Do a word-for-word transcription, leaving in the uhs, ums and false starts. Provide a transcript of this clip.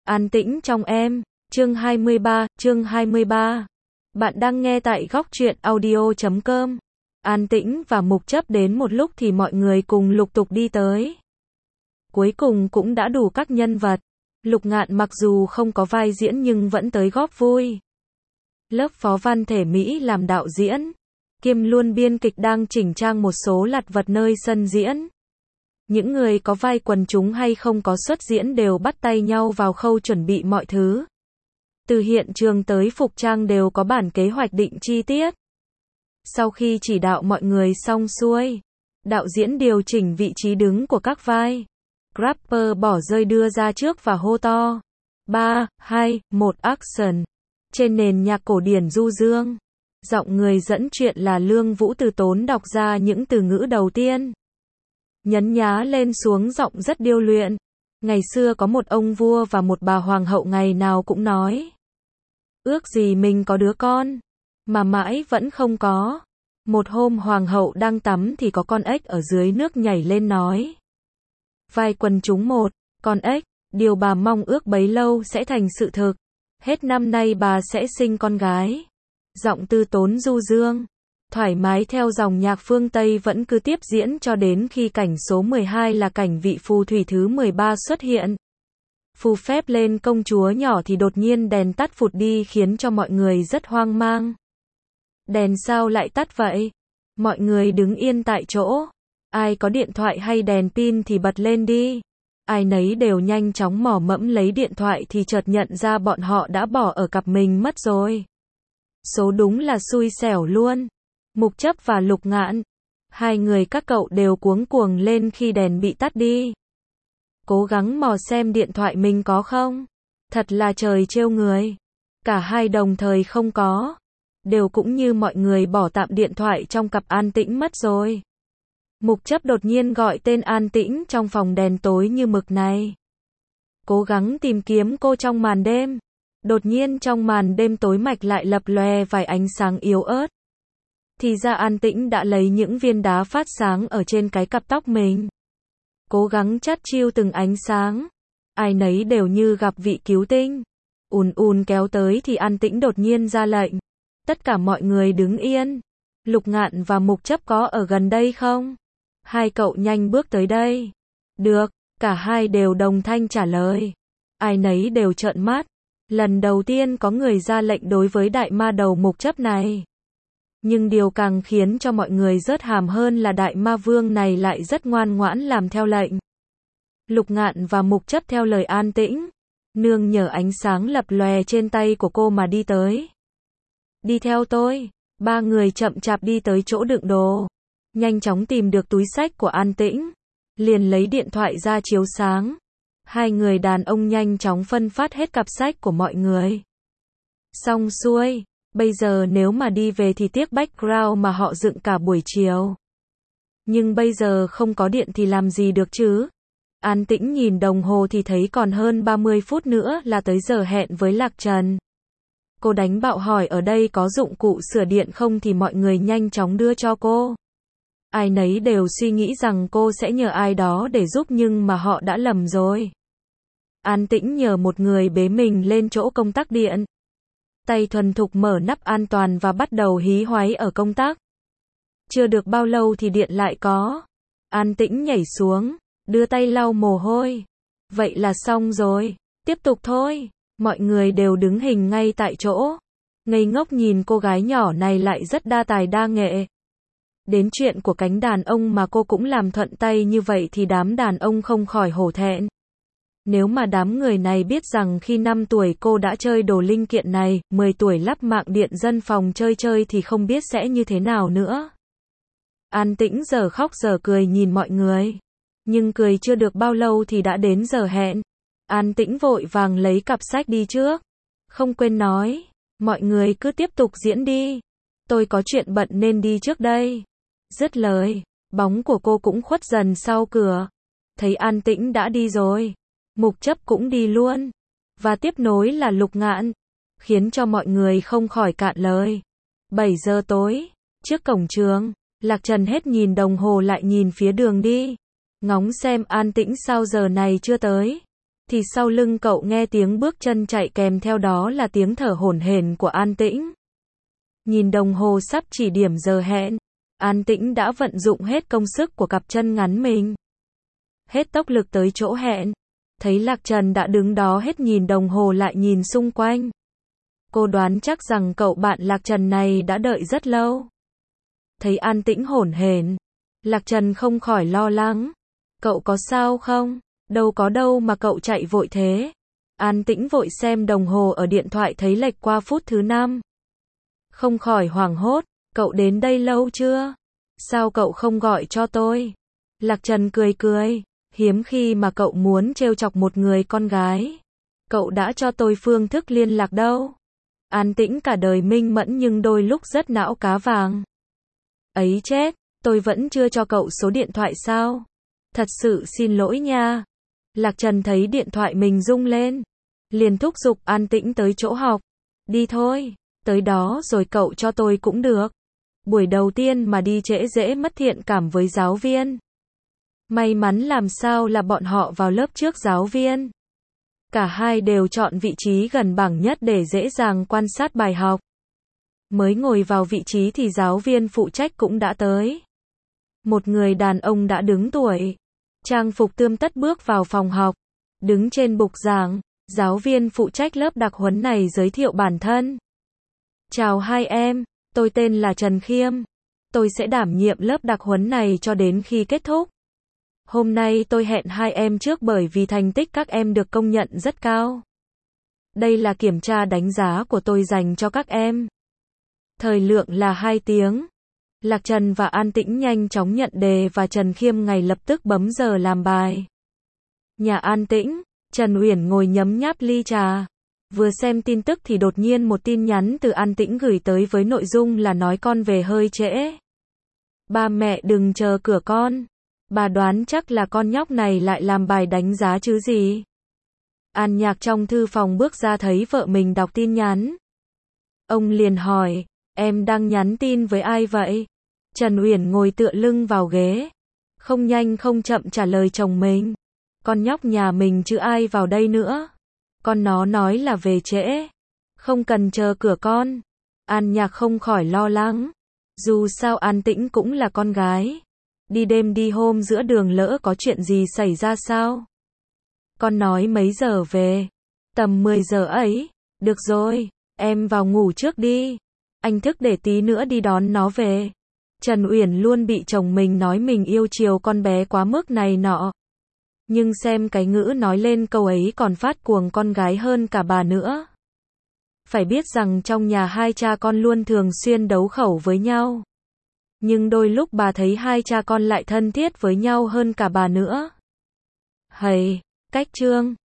An tĩnh trong em. Chương hai mươi ba, chương hai mươi ba. Bạn đang nghe tại góc truyện audio chấm com. An tĩnh và Mục Chấp đến một lúc thì mọi người cùng lục tục đi tới. Cuối cùng cũng đã đủ các nhân vật. Lục Ngạn mặc dù không có vai diễn nhưng vẫn tới góp vui. Lớp Phó Văn Thể Mỹ làm đạo diễn, kiêm luôn biên kịch đang chỉnh trang một số lặt vặt nơi sân diễn. Những người có vai quần chúng hay không có xuất diễn đều bắt tay nhau vào khâu chuẩn bị mọi thứ. Từ hiện trường tới phục trang đều có bản kế hoạch định chi tiết. Sau khi chỉ đạo mọi người xong xuôi, đạo diễn điều chỉnh vị trí đứng của các vai. Grapper bỏ rơi đưa ra trước và hô to. ba, hai, một action. Trên nền nhạc cổ điển du dương, giọng người dẫn chuyện là Lương Vũ Từ Tốn đọc ra những từ ngữ đầu tiên. Nhấn nhá lên xuống giọng rất điêu luyện. Ngày xưa có một ông vua và một bà hoàng hậu ngày nào cũng nói. Ước gì mình có đứa con, mà mãi vẫn không có. Một hôm hoàng hậu đang tắm thì có con ếch ở dưới nước nhảy lên nói. Vai quần chúng một, con ếch, điều bà mong ước bấy lâu sẽ thành sự thực. Hết năm nay bà sẽ sinh con gái. Giọng Từ Tốn du dương, thoải mái theo dòng nhạc phương Tây vẫn cứ tiếp diễn cho đến khi cảnh số mười hai là cảnh vị phù thủy thứ mười ba xuất hiện. Phù phép lên công chúa nhỏ thì đột nhiên đèn tắt phụt đi khiến cho mọi người rất hoang mang. Đèn sao lại tắt vậy? Mọi người đứng yên tại chỗ. Ai có điện thoại hay đèn pin thì bật lên đi. Ai nấy đều nhanh chóng mò mẫm lấy điện thoại thì chợt nhận ra bọn họ đã bỏ ở cặp mình mất rồi. Số đúng là xui xẻo luôn. Mục Chấp và Lục Ngạn, hai người các cậu đều cuống cuồng lên khi đèn bị tắt đi. Cố gắng mò xem điện thoại mình có không. Thật là trời trêu người. Cả hai đồng thời không có. Đều cũng như mọi người bỏ tạm điện thoại trong cặp An Tĩnh mất rồi. Mục Chấp đột nhiên gọi tên An Tĩnh trong phòng đèn tối như mực này. Cố gắng tìm kiếm cô trong màn đêm. Đột nhiên trong màn đêm tối mạch lại lập lòe vài ánh sáng yếu ớt. Thì ra An Tĩnh đã lấy những viên đá phát sáng ở trên cái cặp tóc mình. Cố gắng chắt chiu từng ánh sáng. Ai nấy đều như gặp vị cứu tinh. Ùn ùn kéo tới thì An Tĩnh đột nhiên ra lệnh. Tất cả mọi người đứng yên. Lục Ngạn và Mục Chấp có ở gần đây không? Hai cậu nhanh bước tới đây. Được, cả hai đều đồng thanh trả lời. Ai nấy đều trợn mắt. Lần đầu tiên có người ra lệnh đối với đại ma đầu Mục Chấp này. Nhưng điều càng khiến cho mọi người rớt hàm hơn là đại ma vương này lại rất ngoan ngoãn làm theo lệnh. Lục Ngạn và Mục Chấp theo lời An Tĩnh, nương nhờ ánh sáng lập lòe trên tay của cô mà đi tới. Đi theo tôi. Ba người chậm chạp đi tới chỗ đựng đồ. Nhanh chóng tìm được túi xách của An Tĩnh. Liền lấy điện thoại ra chiếu sáng. Hai người đàn ông nhanh chóng phân phát hết cặp sách của mọi người. Xong xuôi. Bây giờ nếu mà đi về thì tiếc background mà họ dựng cả buổi chiều. Nhưng bây giờ không có điện thì làm gì được chứ? An Tĩnh nhìn đồng hồ thì thấy còn hơn ba mươi phút nữa là tới giờ hẹn với Lạc Trần. Cô đánh bạo hỏi ở đây có dụng cụ sửa điện không thì mọi người nhanh chóng đưa cho cô. Ai nấy đều suy nghĩ rằng cô sẽ nhờ ai đó để giúp nhưng mà họ đã lầm rồi. An Tĩnh nhờ một người bế mình lên chỗ công tắc điện. Tay thuần thục mở nắp an toàn và bắt đầu hí hoáy ở công tắc. Chưa được bao lâu thì điện lại có. An Tĩnh nhảy xuống, đưa tay lau mồ hôi. Vậy là xong rồi, tiếp tục thôi. Mọi người đều đứng hình ngay tại chỗ. Ngây ngốc nhìn cô gái nhỏ này lại rất đa tài đa nghệ. Đến chuyện của cánh đàn ông mà cô cũng làm thuận tay như vậy thì đám đàn ông không khỏi hổ thẹn. Nếu mà đám người này biết rằng khi năm tuổi cô đã chơi đồ linh kiện này, mười tuổi lắp mạng điện dân phòng chơi chơi thì không biết sẽ như thế nào nữa. An Tĩnh giờ khóc giờ cười nhìn mọi người. Nhưng cười chưa được bao lâu thì đã đến giờ hẹn. An Tĩnh vội vàng lấy cặp sách đi trước. Không quên nói, mọi người cứ tiếp tục diễn đi. Tôi có chuyện bận nên đi trước đây. Dứt lời, bóng của cô cũng khuất dần sau cửa. Thấy An Tĩnh đã đi rồi. Mục Chấp cũng đi luôn. Và tiếp nối là Lục Ngạn. Khiến cho mọi người không khỏi cạn lời. bảy giờ tối, trước cổng trường, Lạc Trần hết nhìn đồng hồ lại nhìn phía đường đi. Ngóng xem An Tĩnh sao giờ này chưa tới. thì sau lưng cậu nghe tiếng bước chân chạy kèm theo đó là tiếng thở hổn hển của An Tĩnh. Nhìn đồng hồ sắp chỉ điểm giờ hẹn, An Tĩnh đã vận dụng hết công sức của cặp chân ngắn mình. Hết tốc lực tới chỗ hẹn, thấy Lạc Trần đã đứng đó hết nhìn đồng hồ lại nhìn xung quanh. Cô đoán chắc rằng cậu bạn Lạc Trần này đã đợi rất lâu. Thấy An Tĩnh hổn hển, Lạc Trần không khỏi lo lắng. Cậu có sao không? Đâu có đâu mà cậu chạy vội thế. An Tĩnh vội xem đồng hồ ở điện thoại thấy lệch qua phút thứ năm. Không khỏi hoảng hốt, cậu đến đây lâu chưa? Sao cậu không gọi cho tôi? Lạc Trần cười cười, hiếm khi mà cậu muốn trêu chọc một người con gái. Cậu đã cho tôi phương thức liên lạc đâu. An Tĩnh cả đời minh mẫn nhưng đôi lúc rất não cá vàng. Ấy chết, tôi vẫn chưa cho cậu số điện thoại sao? Thật sự xin lỗi nha. Lạc Trần thấy điện thoại mình rung lên, liền thúc giục An Tĩnh tới chỗ học. Đi thôi, tới đó rồi cậu cho tôi cũng được. Buổi đầu tiên mà đi trễ dễ mất thiện cảm với giáo viên. May mắn làm sao là bọn họ vào lớp trước giáo viên. Cả hai đều chọn vị trí gần bảng nhất để dễ dàng quan sát bài học. Mới ngồi vào vị trí thì giáo viên phụ trách cũng đã tới. Một người đàn ông đã đứng tuổi, trang phục tươm tất bước vào phòng học. Đứng trên bục giảng, giáo viên phụ trách lớp đặc huấn này giới thiệu bản thân. Chào hai em, tôi tên là Trần Khiêm. Tôi sẽ đảm nhiệm lớp đặc huấn này cho đến khi kết thúc. Hôm nay tôi hẹn hai em trước bởi vì thành tích các em được công nhận rất cao. Đây là kiểm tra đánh giá của tôi dành cho các em. Thời lượng là hai tiếng. Lạc Trần và An Tĩnh nhanh chóng nhận đề và Trần Khiêm ngay lập tức bấm giờ làm bài. Nhà An Tĩnh, Trần Uyển ngồi nhấm nháp ly trà. Vừa xem tin tức thì đột nhiên một tin nhắn từ An Tĩnh gửi tới với nội dung là nói con về hơi trễ. Ba mẹ đừng chờ cửa con. Bà đoán chắc là con nhóc này lại làm bài đánh giá chứ gì. An Nhạc trong thư phòng bước ra thấy vợ mình đọc tin nhắn. Ông liền hỏi, em đang nhắn tin với ai vậy? Trần Uyển ngồi tựa lưng vào ghế, không nhanh không chậm trả lời chồng mình. Con nhóc nhà mình chứ ai vào đây nữa. Con nó nói là về trễ, không cần chờ cửa con. An Nhạc không khỏi lo lắng. Dù sao An Tĩnh cũng là con gái. Đi đêm đi hôm giữa đường lỡ có chuyện gì xảy ra sao? Con nói mấy giờ về? Tầm mười giờ ấy. Được rồi, em vào ngủ trước đi. Anh thức để tí nữa đi đón nó về. Trần Uyển luôn bị chồng mình nói mình yêu chiều con bé quá mức này nọ. Nhưng xem cái ngữ nói lên câu ấy còn phát cuồng con gái hơn cả bà nữa. Phải biết rằng trong nhà hai cha con luôn thường xuyên đấu khẩu với nhau. Nhưng đôi lúc bà thấy hai cha con lại thân thiết với nhau hơn cả bà nữa. Hầy, cách chương.